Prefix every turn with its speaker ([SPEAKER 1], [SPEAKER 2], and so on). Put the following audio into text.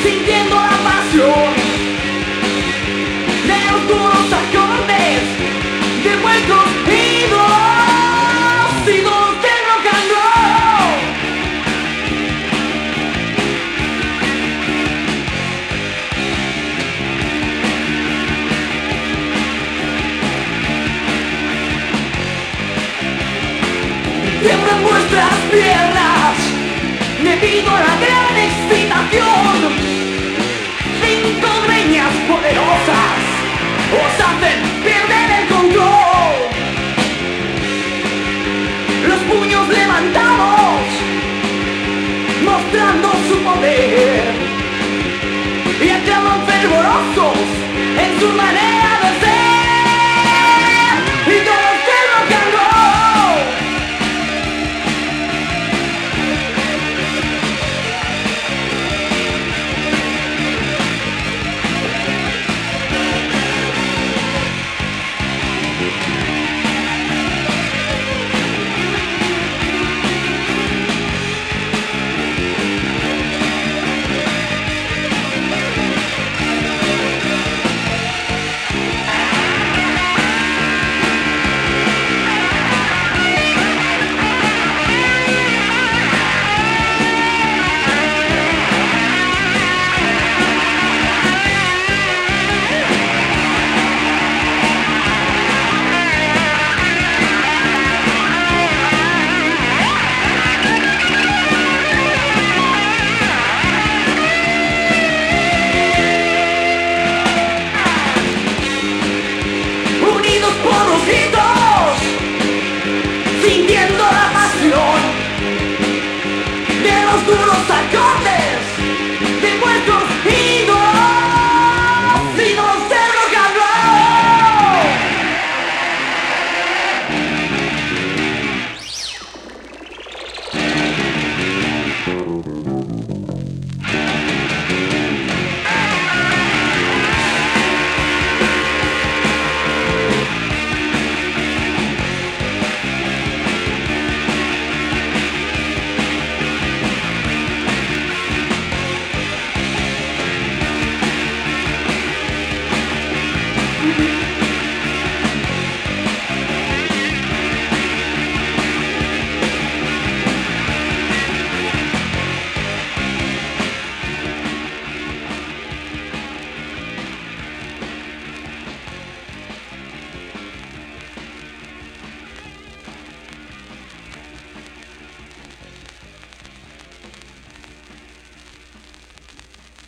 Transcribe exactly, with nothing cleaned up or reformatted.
[SPEAKER 1] sintiendo la pasión de los duros acordes de vuelcos ídolos, ídolos del rock and roll. Tiemblan vuestras piernas debido a la gran excitación. Cinco greñas poderosas os hacen perder el control. Los puños levantados mostrando su poder y aclaman fervorosos en su manera de ser. Y todos del rock and roll. Unidos por los gritos, sintiendo la pasión de los duros acordes de vuestro